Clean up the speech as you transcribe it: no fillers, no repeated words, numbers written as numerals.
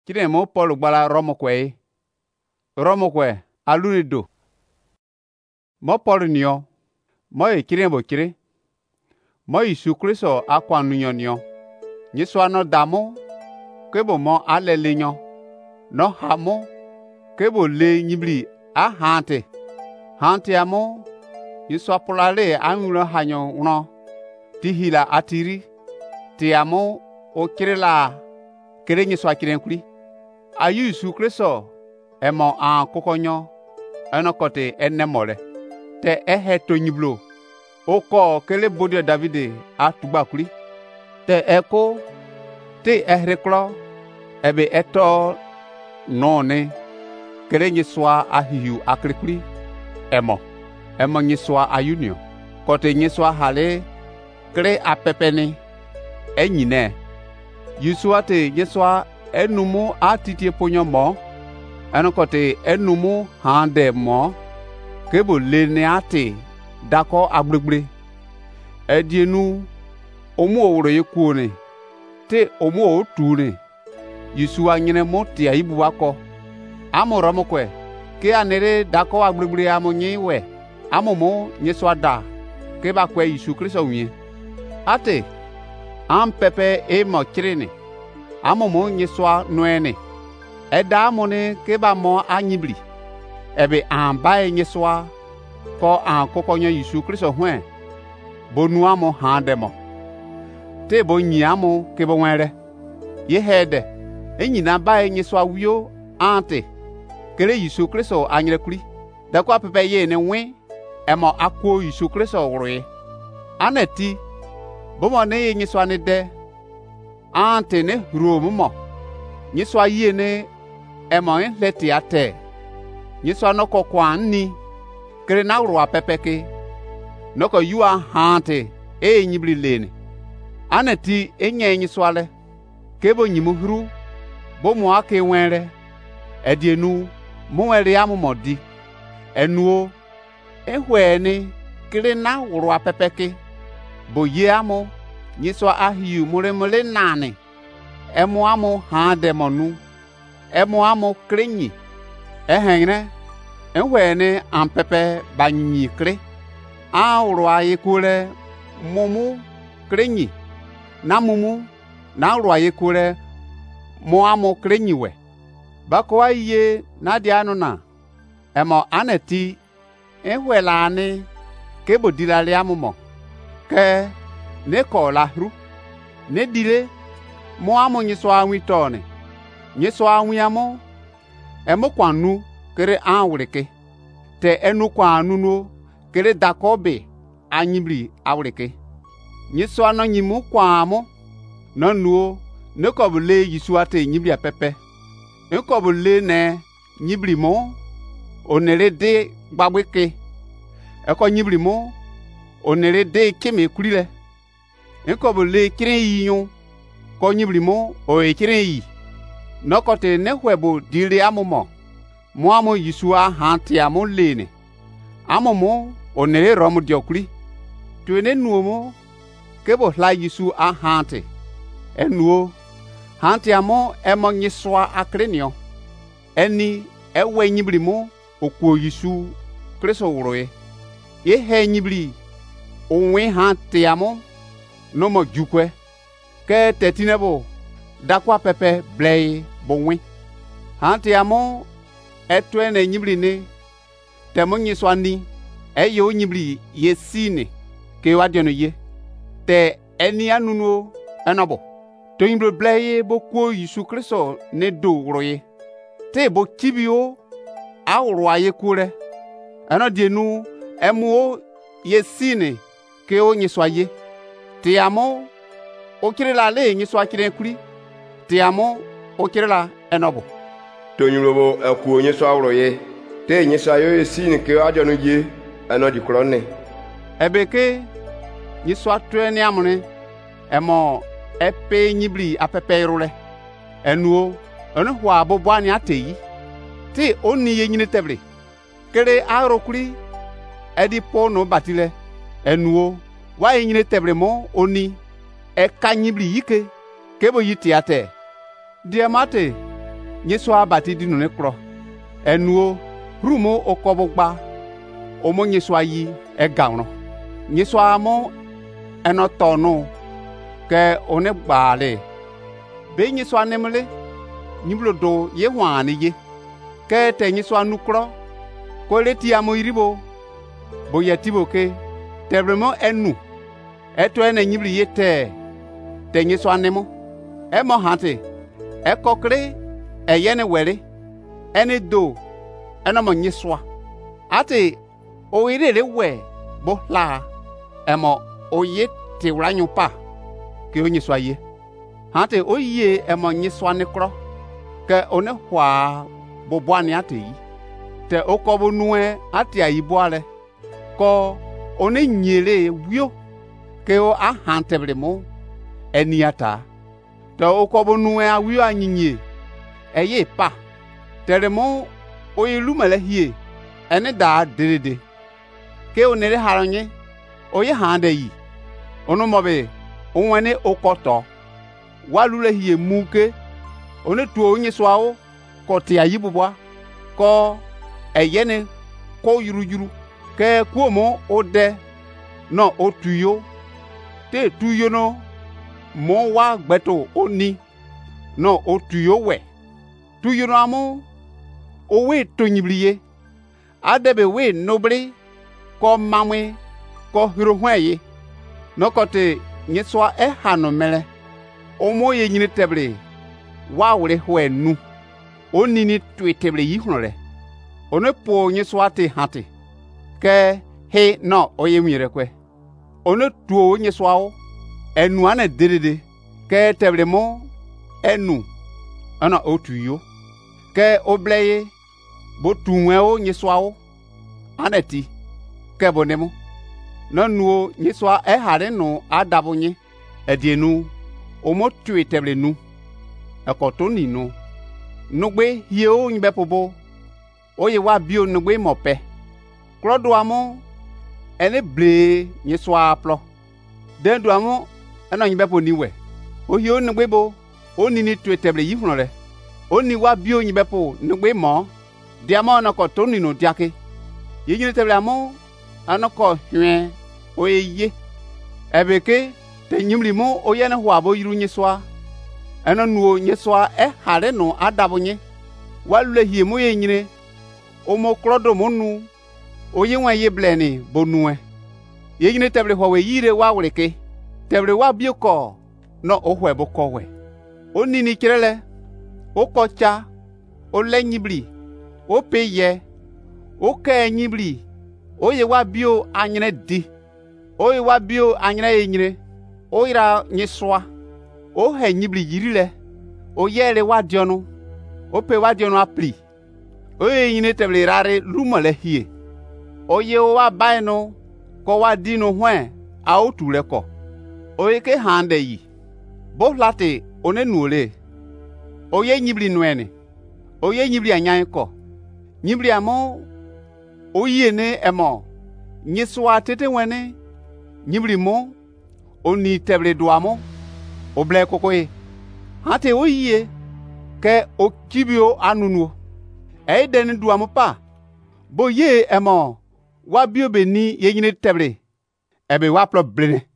kire mo Paul gbala Romo kwe alunido mo Paul nio mo e kire bo kire mo Yesu Kristo akwa nunyo nyiswa no damo kebo mo alelinyo no hamo kebo le nyibli a hante amo nyiswa polale angulo hanyo uno tihila atiri ti amo o kirela kere nyiswa kiren kuri ayu Yesu Kristo emo an kokonyo enokote enemole te eheto nyiblo oko kele bodio Davide atugba kuri te eko te ehreklo ebe eto none kere nyiswa ahiu akrikuri emo nyiswa ayunio kote nyiswa hale kere apepeni enyine Yusua te nyiswa enumu atitie ponyo mo enokote enumu hande mo kebo lene ate dako agbregbre edienu omu owro yekuone te omu otune Yusua nyine mo ti aibu wako amoro mo kwe ke anere dako agbregbre amonyi we amomo nyeswa da ke ba kwe Yesu Kristo wie ate am pepe e mo kirene amomo nyeswa noene eda amone ke ba mo anyibli ebe an bae nyeswa ko an kokonyo Yesu Kristo hwe bonu amo handemo te bo nyiamo ke bo nwere ye hede enyina bae nyeswa wio ante kere Yesu Kristo anyere kuri da kwa pepe ye ne nwe emo akwo Yesu Kristo wroe anati bomo ne ye nyeswa ne de ante ne romumo nyeswa ye ne emo leti ate nyeswa no kokwa ni kere na wro apepeke noko yua hante nyibli lene anati enye nyeswale kebo nyimuhuru bomo ake nwere edienu muwere amumodi enuo ehweni kire na wuru apepeke boye amu nyiswa ahiu muremule nani emu amu ha demonu emu amu krenyi ehengre ehweni ampepe banyi kre a wuru ayekure mumu krenyi na mumu na wuru ayekure mu amu krenyi we bakwa iye na di anuna emo aneti ehwelani kebo dilale amumo ke ne ko lahru ne dile mo amu nyiso anwitone nyiso anwiamo emo kwanu kere anwreke te enu kwanu no kere dakobe anyibli awreke nyiso anonyimu kwamo nonuo ne ko bule Yesu ate nyibli apepe nkobo le ne nyibli mo onere de gbagbeke eko nyibli mo onere de keme kurile nkobo le kiren yiyun ko nyibli mo o kiren yi nokote ne hwebo dire amumo mo amo Yesu a hanti amo lene amomo onere romu diokuri tuene nuomo kebo hla Yesu a hanti enuo hanti amo emo nyiswa akrenio eni ewe nyibli mo okwo Yesu Kristo wroe ye he nyibli onwe hanti amo no mo jukwe ke tetinebo dakwa pepe blei bonwe hanti amo etwe ne nyibli ne temo nyiswa ni eyo nyibli yesine ke wadiono ye te eni anuno enobo to yimble blaye bokwo Yesu Kristo ne do wroye te bo kibio awro ayekure ano dienu emuo yesine ke o nyiswaye te amo o kirela le nyiswa kiren kuri te amo o kirela enobo to nyulobo akwo nyiswa wroye te nyiswa yo yesine ke adonu ye ano di krone ebeke nyiswa twene amune emo epe nyibli apepe rule enuo onu hwa bobwani ateyi ti oni ye nyine tebre kere arokuri edi pono batile enuo wa ye nyine tebre mo oni e kanyibli yike kebo yiti ate diamate nyeswa bati dinu ne kro enuo rumo okobugba omo nyeswa yi egawno nyeswa mo enotonu ke one gbale be nyeswa nemle nyiblodo ye hwane ye ke te nyeswa nukro ko leti amo iribo bo yatibo ke tebremo enu eto ene nyibli yete te nyeswa nemo emo hante ekokre eyene wele ene do eno mo nyeswa ate o irere we bo la emo oye te wranyu pa ke onyeswa ye hante oye emo nyeswa ne kro ke one hwa bo bwani ate yi te okobo nuwe ate ayi boale ko one nyele wio ke o ahantebele mo eniata te okobo nuwe awio anyinye eye pa teremo oyelumele hie ene da dedede ke onere haronye oye hande yi ono mobe onwene okoto walule hie muke one tuo onye swao ko ti ayibubwa ko eyene ko yurujuru ke kuomo ode no otuyo te tuyo no mo wa gbeto oni no otuyo we tuyo no amu owe tonyibliye adebe we nobri ko mamwe ko hirohweye no kote nyeswa hano mele omo ye nyine teble wa wure hwenu onini tweteble yihunole one po nyeswa te hate ke he no oye mwire kwe one tuo nyeswa o enu ane dedede ke teble mo enu ana otuyo ke obleye bo tunwe o nyeswa o aneti ke bonemo nanuo nyeswa hare no adabonye edienu omo tweteble nu ekotoni no nugbe hie o nyibe pobo oye wa bio nugbe mope klodo amo ene ble nyeswa plo dendu amo ena nyibe po niwe o hie o nugbe bo oni ni tweteble yihunole oni wa bio nyibe po nugbe mo diamo na kotoni no diake yeyine teble amo anoko hwe oye ebeke te nyimli mo oyene hwa bo yiru nyeswa eno nuo nyeswa hare no adabonye walule hie mo yenyine omo krodo monu oye nwa ye bleni bonue yenyine teble hwa yire wa wureke teble wa bioko no ohwe bo kowe onini kirele okocha olenyibli opeye oke nyibli oye wa bio anyene di oye wa bio anyene yenyine oyira nyeswa o he nyibli yirile o yele wadionu o pe wadionu apli o yine teble rare lumale hie o ye wa baino ko wadino hwen a otule ko o ye ke hande yi bo late one nuole o ye nyibli nwene o ye nyibli anyan ko nyibli amo o yene emo nyeswa tete wene nyibli mo oni teble doamo oble kokoye hate oyiye ke okibio anunuo eideni duamo pa bo ye emo wa bio beni yenyine teble ebe wa plo blene